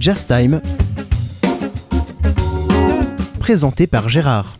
Jazz Time, présenté par Gérard.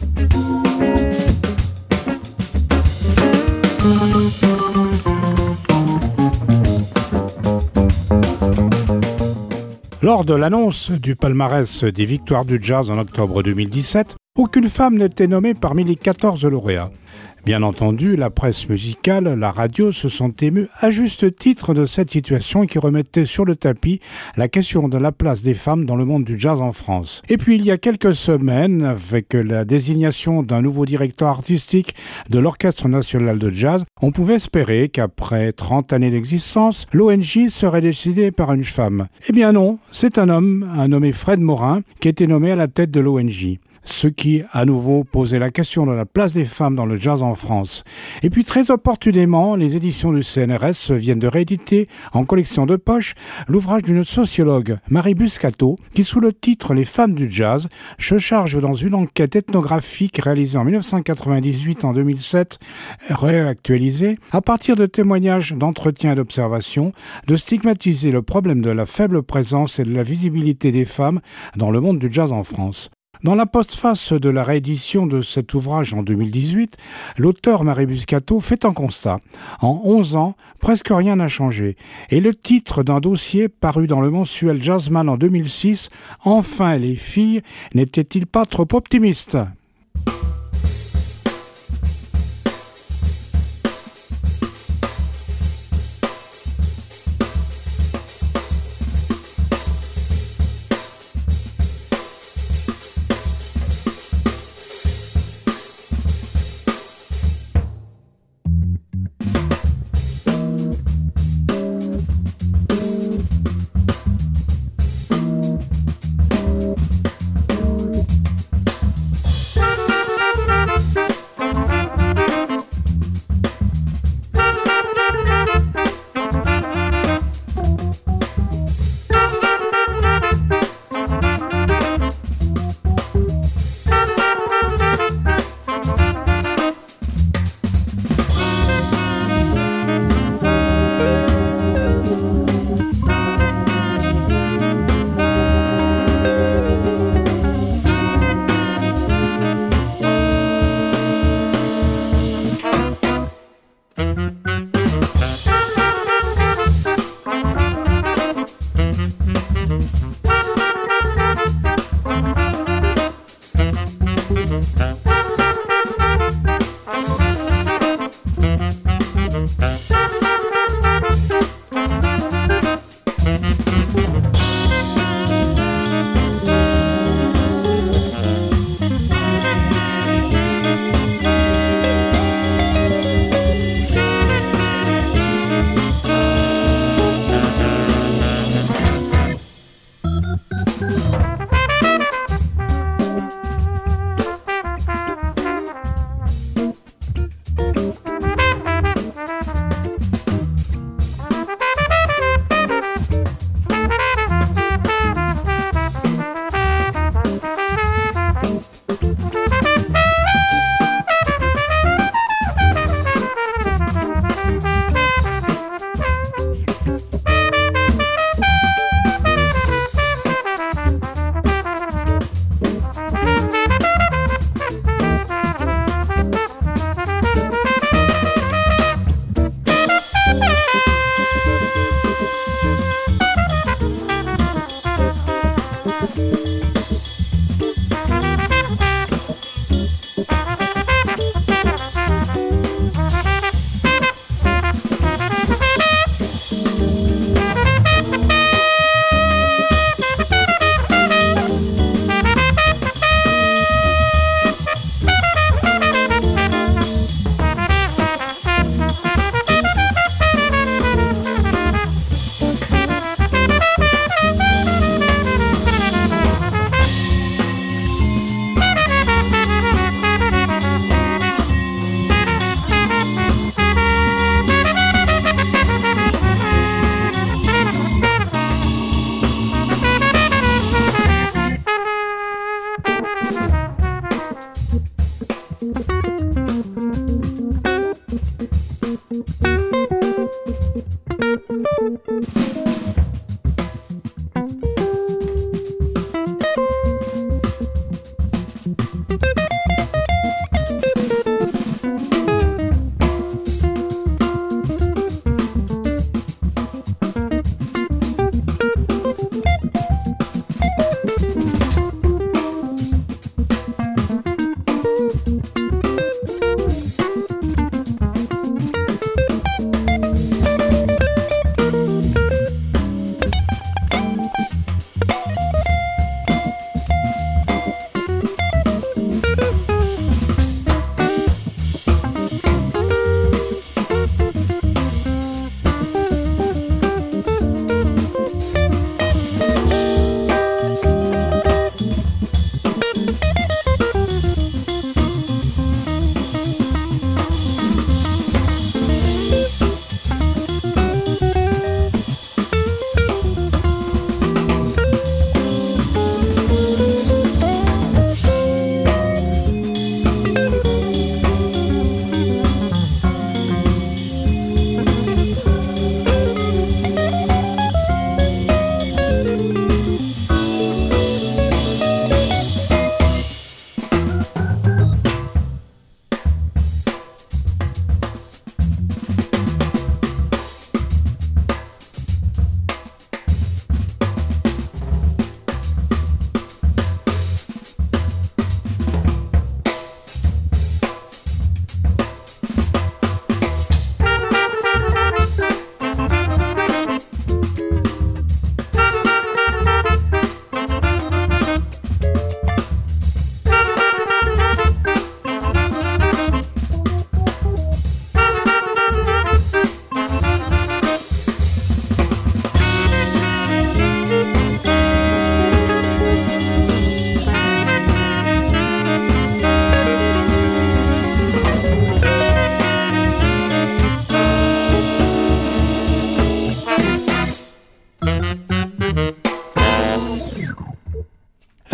Lors de l'annonce du palmarès des victoires du jazz en octobre 2017, aucune femme n'était nommée parmi les 14 lauréats. Bien entendu, la presse musicale, la radio se sont émus à juste titre de cette situation qui remettait sur le tapis la question de la place des femmes dans le monde du jazz en France. Et puis il y a quelques semaines, avec la désignation d'un nouveau directeur artistique de l'Orchestre national de jazz, on pouvait espérer qu'après 30 années d'existence, l'ONJ serait décidée par une femme. Eh bien non, c'est un homme, un nommé Fred Morin, qui a été nommé à la tête de l'ONJ. Ce qui, à nouveau, posait la question de la place des femmes dans le jazz en France. Et puis, très opportunément, les éditions du CNRS viennent de rééditer, en collection de poche, l'ouvrage d'une sociologue, Marie Buscato, qui, sous le titre « Les femmes du jazz », se charge dans une enquête ethnographique réalisée en 1998 en 2007, réactualisée, à partir de témoignages, d'entretiens et d'observations, de stigmatiser le problème de la faible présence et de la visibilité des femmes dans le monde du jazz en France. Dans la postface de la réédition de cet ouvrage en 2018, l'auteur Marie Buscato fait un constat. En 11 ans, presque rien n'a changé. Et le titre d'un dossier paru dans le mensuel Jazzman en 2006, « Enfin les filles », n'était-il pas trop optimiste ?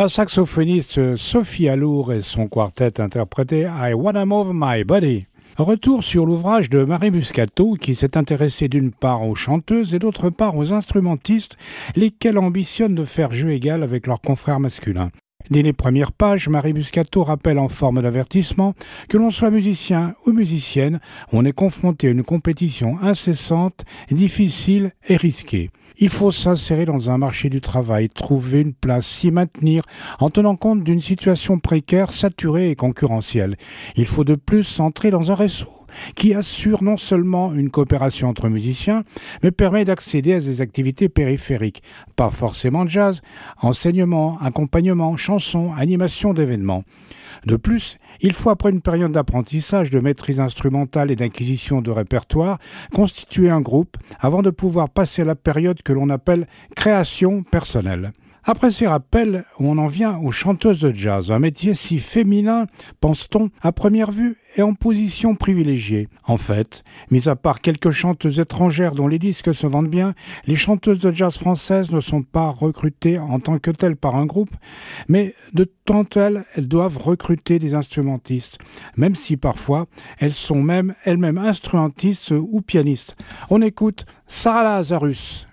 La saxophoniste Sophie Allour et son quartet interprété I Wanna Move My Body. Retour sur l'ouvrage de Marie Muscato qui s'est intéressée d'une part aux chanteuses et d'autre part aux instrumentistes, lesquels ambitionnent de faire jeu égal avec leurs confrères masculins. Dès les premières pages, Marie Muscato rappelle en forme d'avertissement que l'on soit musicien ou musicienne, on est confronté à une compétition incessante, difficile et risquée. Il faut s'insérer dans un marché du travail, trouver une place, s'y maintenir en tenant compte d'une situation précaire, saturée et concurrentielle. Il faut de plus s'entrer dans un réseau qui assure non seulement une coopération entre musiciens, mais permet d'accéder à des activités périphériques, pas forcément jazz, enseignement, accompagnement, chansons, animation d'événements. De plus, il faut, après une période d'apprentissage, de maîtrise instrumentale et d'acquisition de répertoire, constituer un groupe avant de pouvoir passer à la période que l'on appelle création personnelle. Après ces rappels, on en vient aux chanteuses de jazz, un métier si féminin, pense-t-on, à première vue, et en position privilégiée. En fait, mis à part quelques chanteuses étrangères dont les disques se vendent bien, les chanteuses de jazz françaises ne sont pas recrutées en tant que telles par un groupe, mais de tant elles doivent recruter des instrumentistes, même si parfois elles sont même elles-mêmes instrumentistes ou pianistes. On écoute Sarah Lazarus.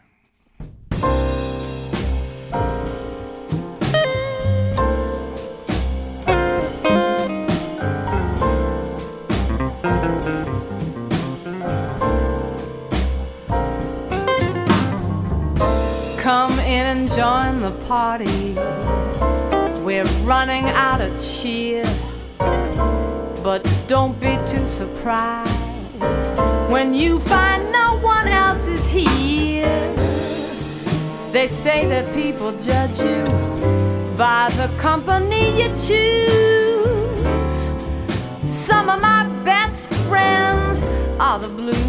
Come in and join the party. We're running out of cheer, but don't be too surprised when you find no one else is here. They say that people judge you by the company you choose. Some of my best friends are the blues.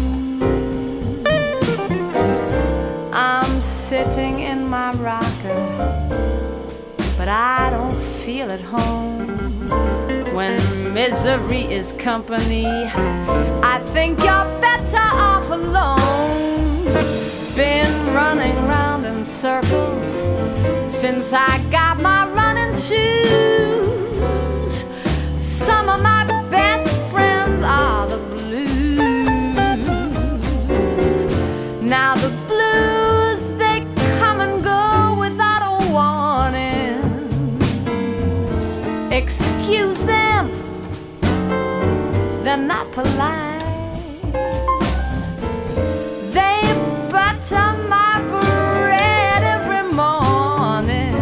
I'm sitting in my rocker, but I don't feel at home. When misery is company, I think you're better off alone. Been running round in circles since I got my running shoes. Some of my best friends are the blues. Now the blues, they come and go without a warning. Excuse them, they're not polite. They butter my bread every morning.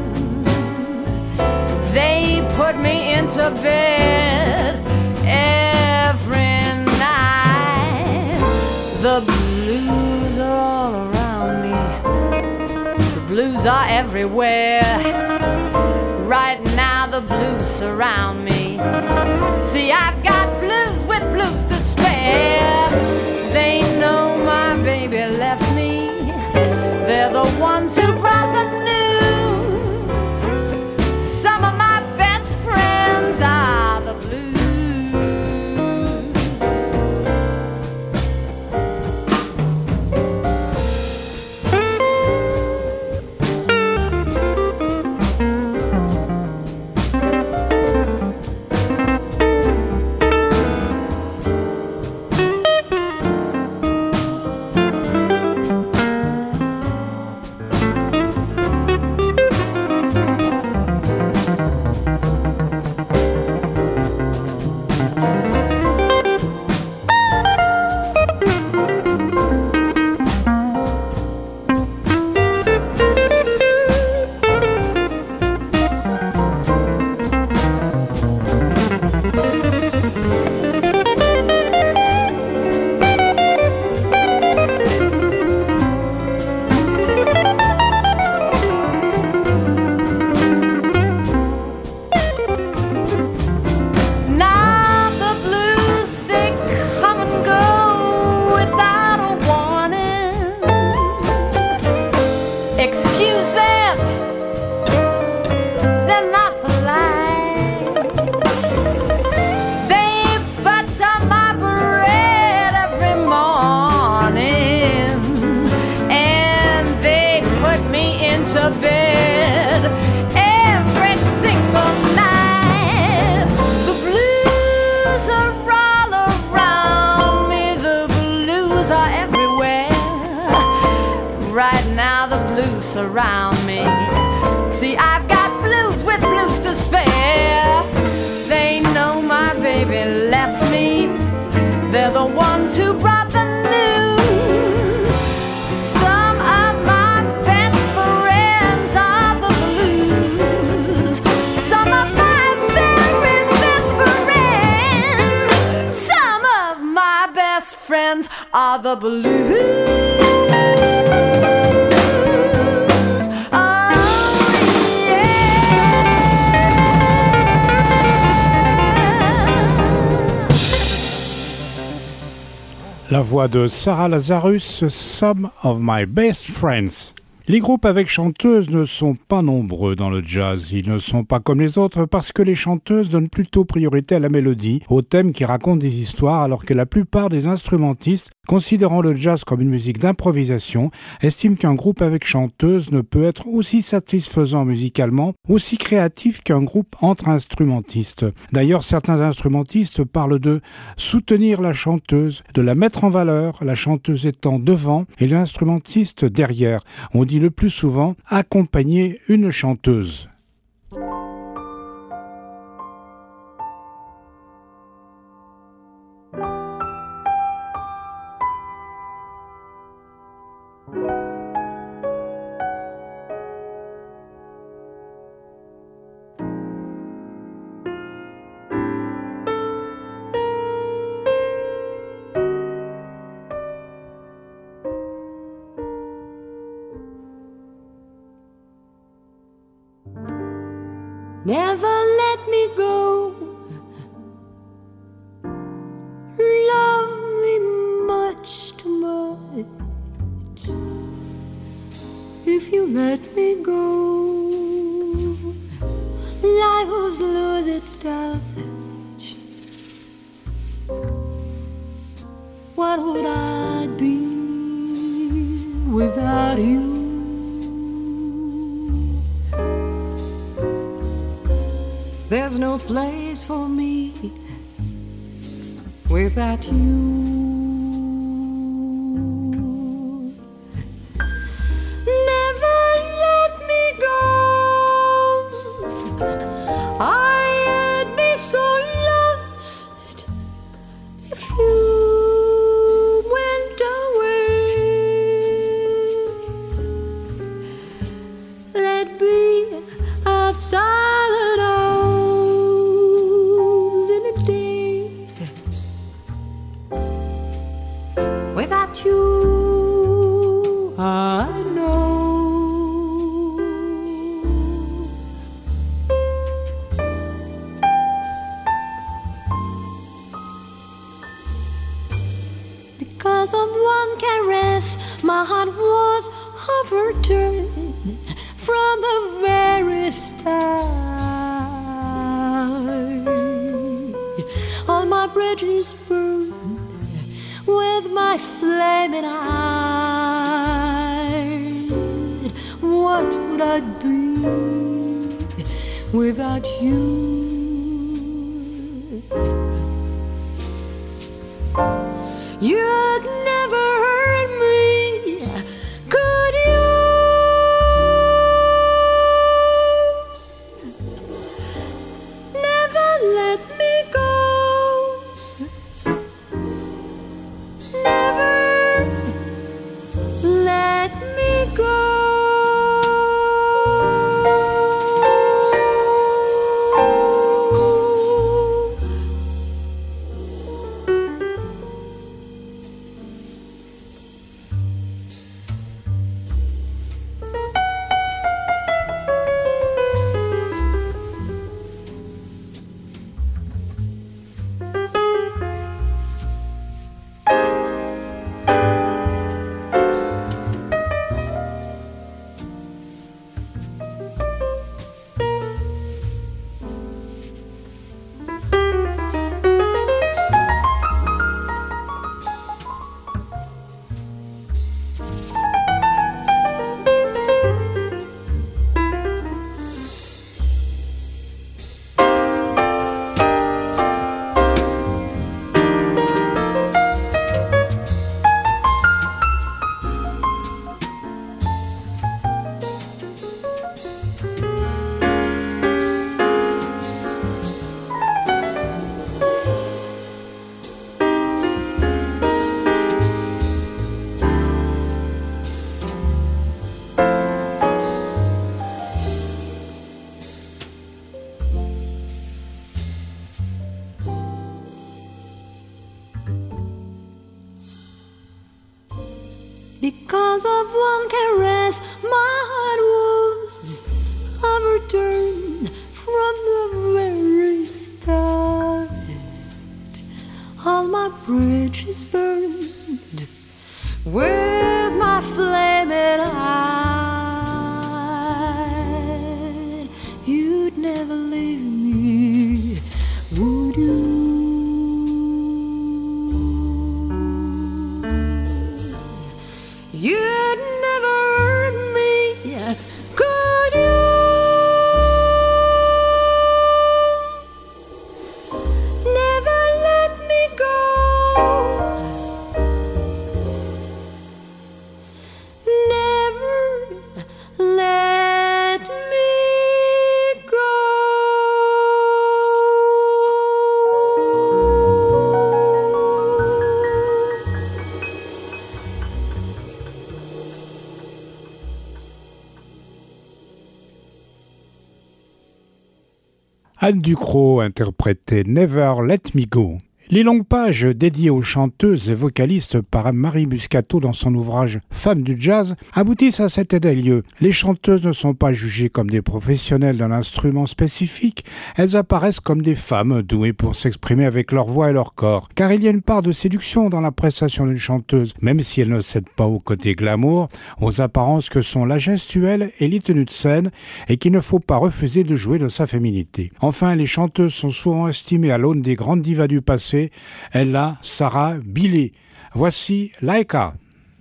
They put me into bed every night. The blues are all around me. The blues are everywhere. Right now the blues surround me. See, I've got blues with blues to spare. They know my baby left me. They're the ones who brought the news. Some of my best friends are the blues. around me. See, I've got blues with blues to spare. They know my baby left me. They're the ones who brought the news. Some of my best friends are the blues. Some of my very best friends. Some of my best friends are the blues. La voix de Sarah Lazarus, Some of My Best Friends. Les groupes avec chanteuses ne sont pas nombreux dans le jazz. Ils ne sont pas comme les autres parce que les chanteuses donnent plutôt priorité à la mélodie, aux thèmes qui racontent des histoires, alors que la plupart des instrumentistes, considérant le jazz comme une musique d'improvisation, estiment qu'un groupe avec chanteuse ne peut être aussi satisfaisant musicalement, aussi créatif qu'un groupe entre instrumentistes. D'ailleurs, certains instrumentistes parlent de soutenir la chanteuse, de la mettre en valeur, la chanteuse étant devant et l'instrumentiste derrière. On dit le plus souvent accompagner une chanteuse. Never let me go. Love me much too much. If you let me go, life will lose its touch. What would I be without you? There's no place for me without you. Never let me go. I'd be so lost if you went away. Let be 1,000 hours in a day without you. I know because of one caress, my heart was overturned from the very start. All my bridges burned with my flaming eyes. What would I be without you? You'd never hurt me, could you? Never let me go. Never let me go. Because of one caress, my heart was overturned from the very start. All my bridges burned with my flaming eye. You'd never leave me, would you? You'd never hurt me, could you? Never let me go. Never let me go. Anne Ducrot interprétait Never Let Me Go. Les longues pages dédiées aux chanteuses et vocalistes par Marie Muscato dans son ouvrage Femmes du jazz aboutissent à cet état des lieux. Les chanteuses ne sont pas jugées comme des professionnels d'un instrument spécifique, elles apparaissent comme des femmes douées pour s'exprimer avec leur voix et leur corps. Car il y a une part de séduction dans la prestation d'une chanteuse, même si elle ne cède pas au côté glamour, aux apparences que sont la gestuelle et les tenues de scène, et qu'il ne faut pas refuser de jouer de sa féminité. Enfin, les chanteuses sont souvent estimées à l'aune des grandes divas du passé, Ella, Sarah, Billy. Voici Laika.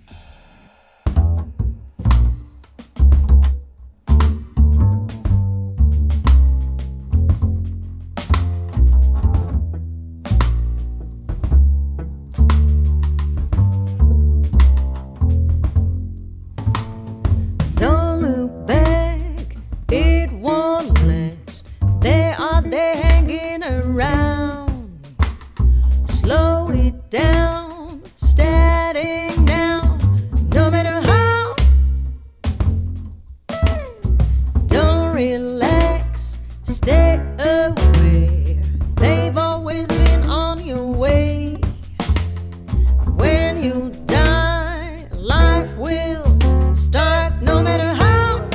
Don't look back, it won't last. They are there hanging around. Slow it down, static now, no matter how. Don't relax, stay away. They've always been on your way. When you die, life will start, no matter how.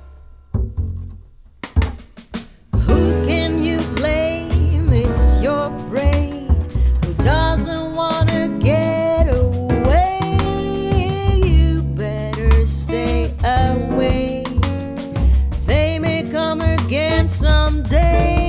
Who can you blame? It's your brain. Doesn't wanna get away. You better stay away. They may come again someday.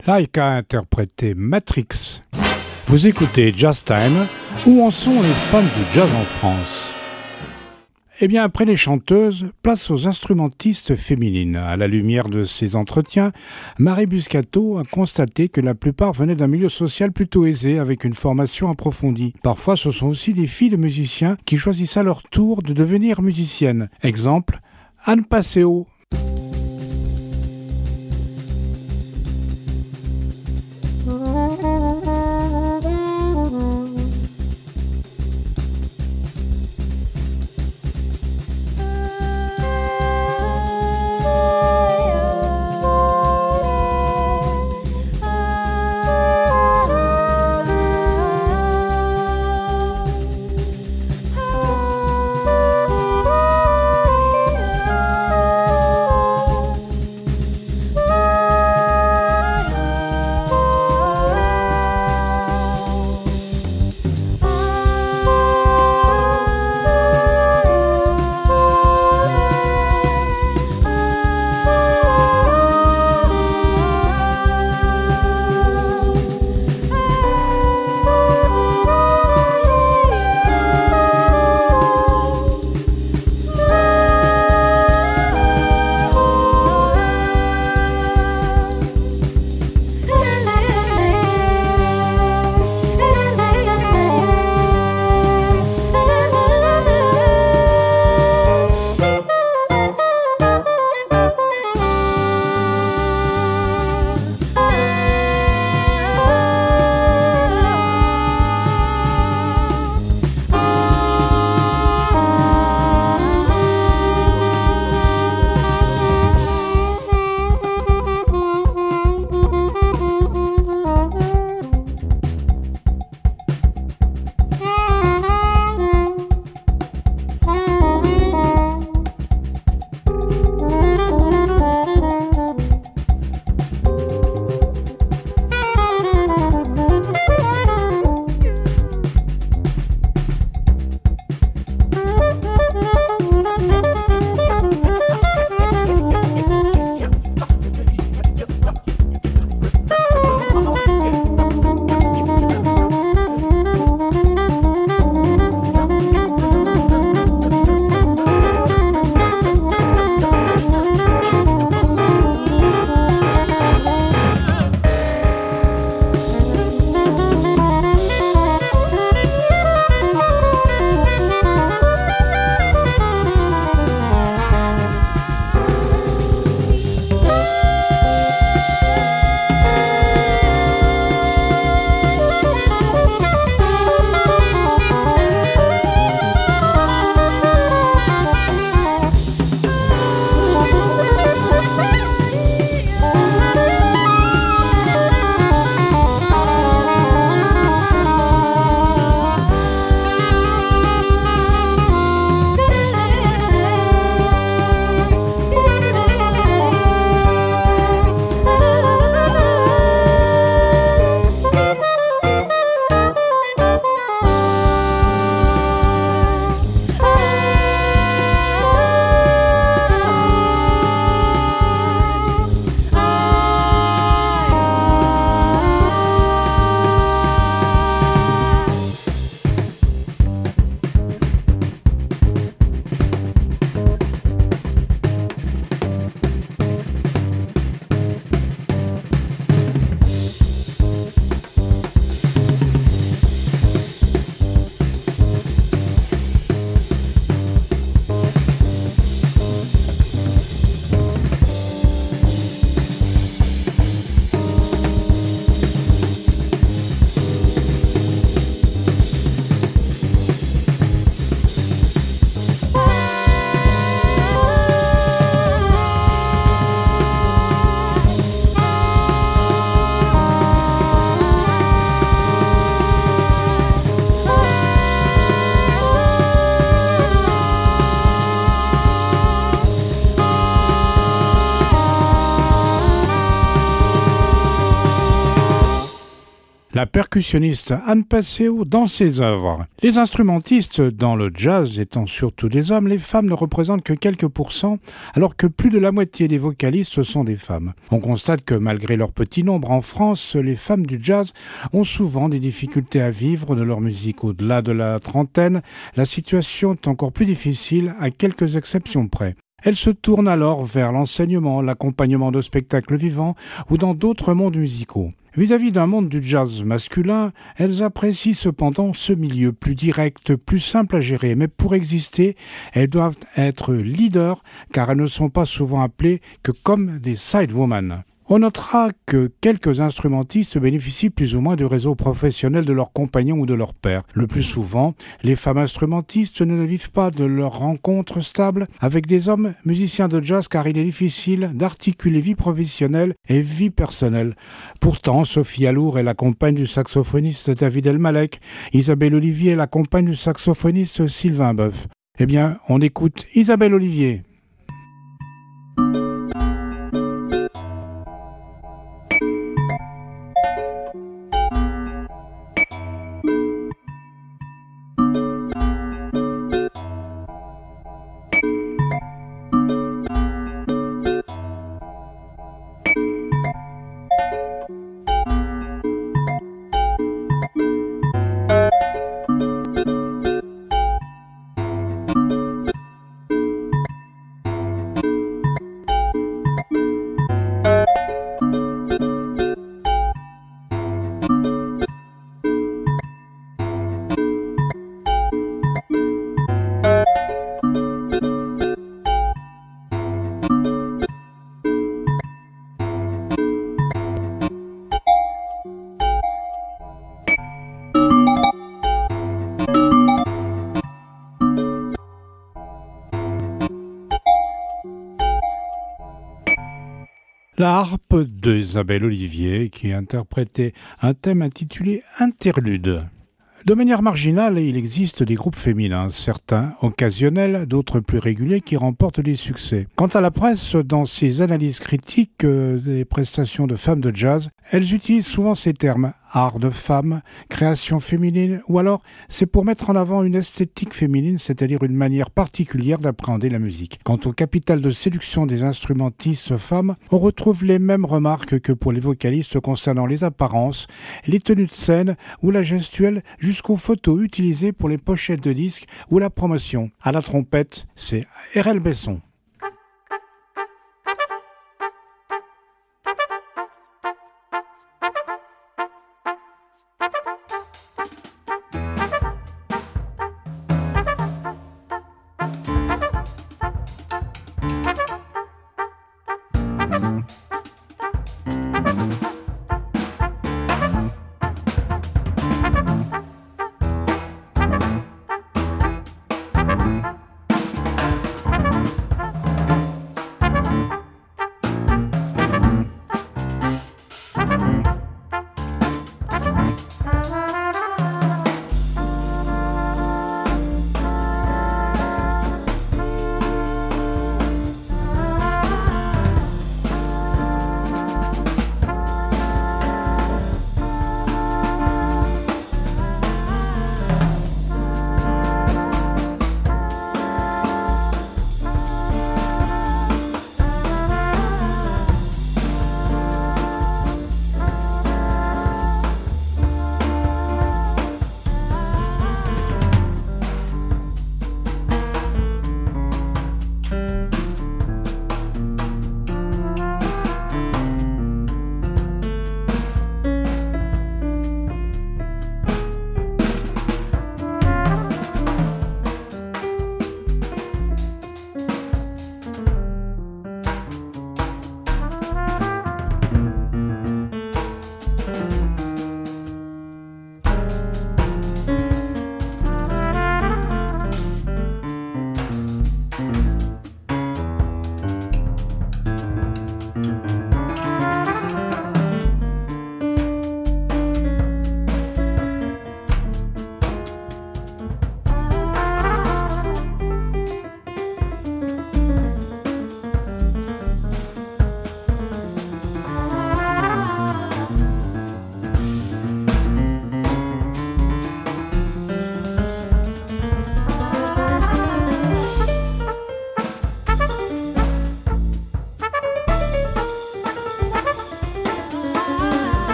Laika a interprété Matrix. Vous écoutez Jazz Time. Où en sont les fans du jazz en France ? Eh bien, après les chanteuses, place aux instrumentistes féminines. À la lumière de ces entretiens, Marie Buscato a constaté que la plupart venaient d'un milieu social plutôt aisé, avec une formation approfondie. Parfois, ce sont aussi des filles de musiciens qui choisissent à leur tour de devenir musiciennes. Exemple, Anne Passeo. la percussionniste Anne Passeo dans ses œuvres. Les instrumentistes dans le jazz étant surtout des hommes, les femmes ne représentent que quelques pourcents, alors que plus de la moitié des vocalistes sont des femmes. On constate que malgré leur petit nombre en France, les femmes du jazz ont souvent des difficultés à vivre de leur musique. Au-delà de la trentaine, la situation est encore plus difficile à quelques exceptions près. Elles se tournent alors vers l'enseignement, l'accompagnement de spectacles vivants ou dans d'autres mondes musicaux. Vis-à-vis d'un monde du jazz masculin, elles apprécient cependant ce milieu plus direct, plus simple à gérer. Mais pour exister, elles doivent être leaders car elles ne sont pas souvent appelées que comme des sidewomen. On notera que quelques instrumentistes bénéficient plus ou moins du réseau professionnel de leurs compagnons ou de leurs pairs. Le plus souvent, les femmes instrumentistes ne vivent pas de leurs rencontres stables avec des hommes musiciens de jazz car il est difficile d'articuler vie professionnelle et vie personnelle. Pourtant, Sophie Alour est la compagne du saxophoniste David Elmalek, Isabelle Olivier est la compagne du saxophoniste Sylvain Boeuf. Eh bien, on écoute Isabelle Olivier. La harpe d'Isabelle Olivier qui interprétait un thème intitulé Interlude. De manière marginale, il existe des groupes féminins, certains occasionnels, d'autres plus réguliers, qui remportent des succès. Quant à la presse, dans ses analyses critiques des prestations de femmes de jazz, elles utilisent souvent ces termes « art de femme »,« création féminine » ou alors c'est pour mettre en avant une esthétique féminine, c'est-à-dire une manière particulière d'appréhender la musique. Quant au capital de séduction des instrumentistes femmes, on retrouve les mêmes remarques que pour les vocalistes concernant les apparences, les tenues de scène ou la gestuelle jusqu'aux photos utilisées pour les pochettes de disques ou la promotion. À la trompette, c'est R.L. Besson.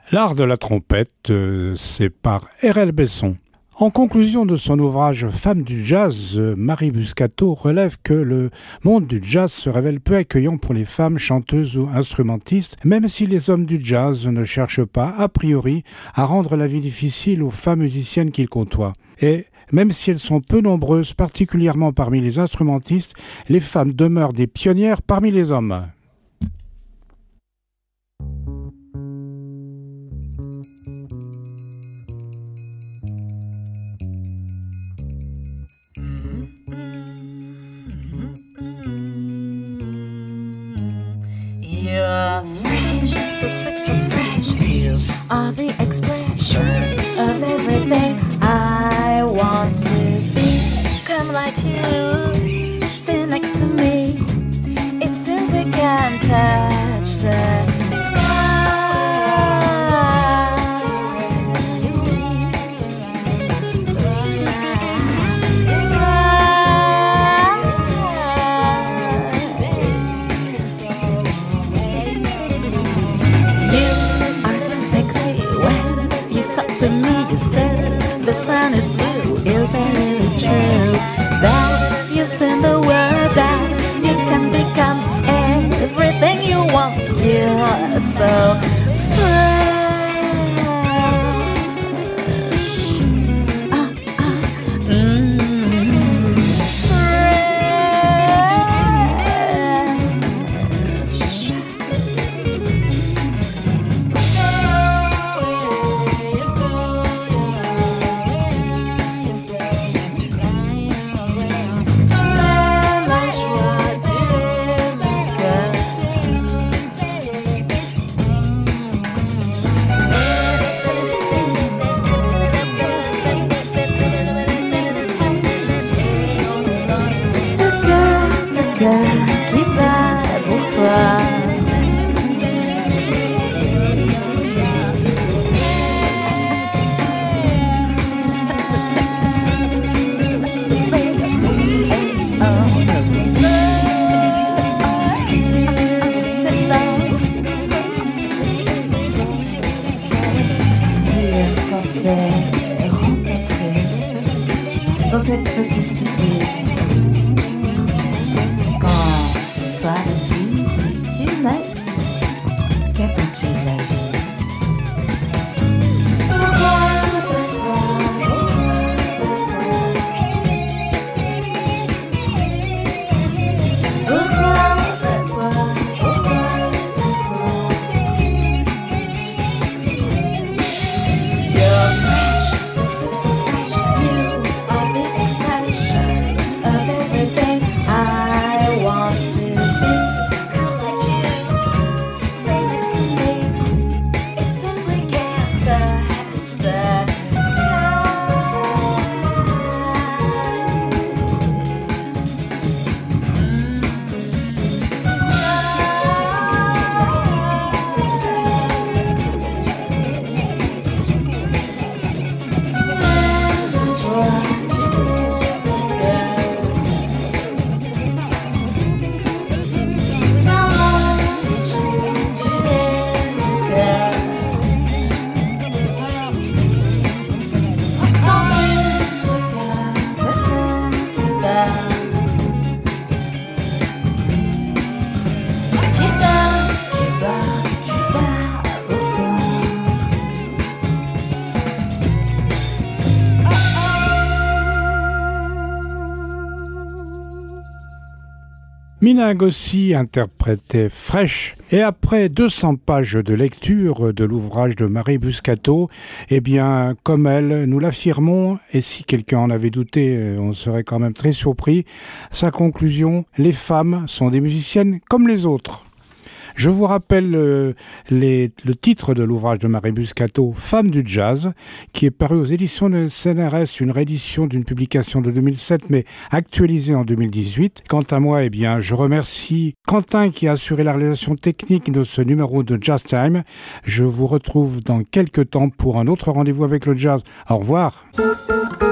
L'art de la trompette, c'est par R.L. Besson. En conclusion de son ouvrage Femmes du jazz, Marie Buscato relève que le monde du jazz se révèle peu accueillant pour les femmes chanteuses ou instrumentistes, même si les hommes du jazz ne cherchent pas, a priori, à rendre la vie difficile aux femmes musiciennes qu'ils côtoient. Et même si elles sont peu nombreuses, particulièrement parmi les instrumentistes, les femmes demeurent des pionnières parmi les hommes. You're fresh, so sexy fresh. You are the expression of everything I want to be. Come like you, stay next to me. It seems we can touch the to me, you said the sun is blue. Is that really true? That you've seen the world, that you can become everything you want. You're so fresh. Dans cette petite cité, quand ce soir tu naisses, qu'attends-tu de la vie? Mina Ngossi interprétait Fresh, et après 200 pages de lecture de l'ouvrage de Marie Buscato, eh bien, comme elle, nous l'affirmons, et si quelqu'un en avait douté, on serait quand même très surpris, sa conclusion, les femmes sont des musiciennes comme les autres. Je vous rappelle le titre de l'ouvrage de Marie Buscato, Femmes du jazz, qui est paru aux éditions de CNRS, une réédition d'une publication de 2007, mais actualisée en 2018. Quant à moi, eh bien, je remercie Quentin qui a assuré la réalisation technique de ce numéro de Jazz Time. Je vous retrouve dans quelques temps pour un autre rendez-vous avec le jazz. Au revoir.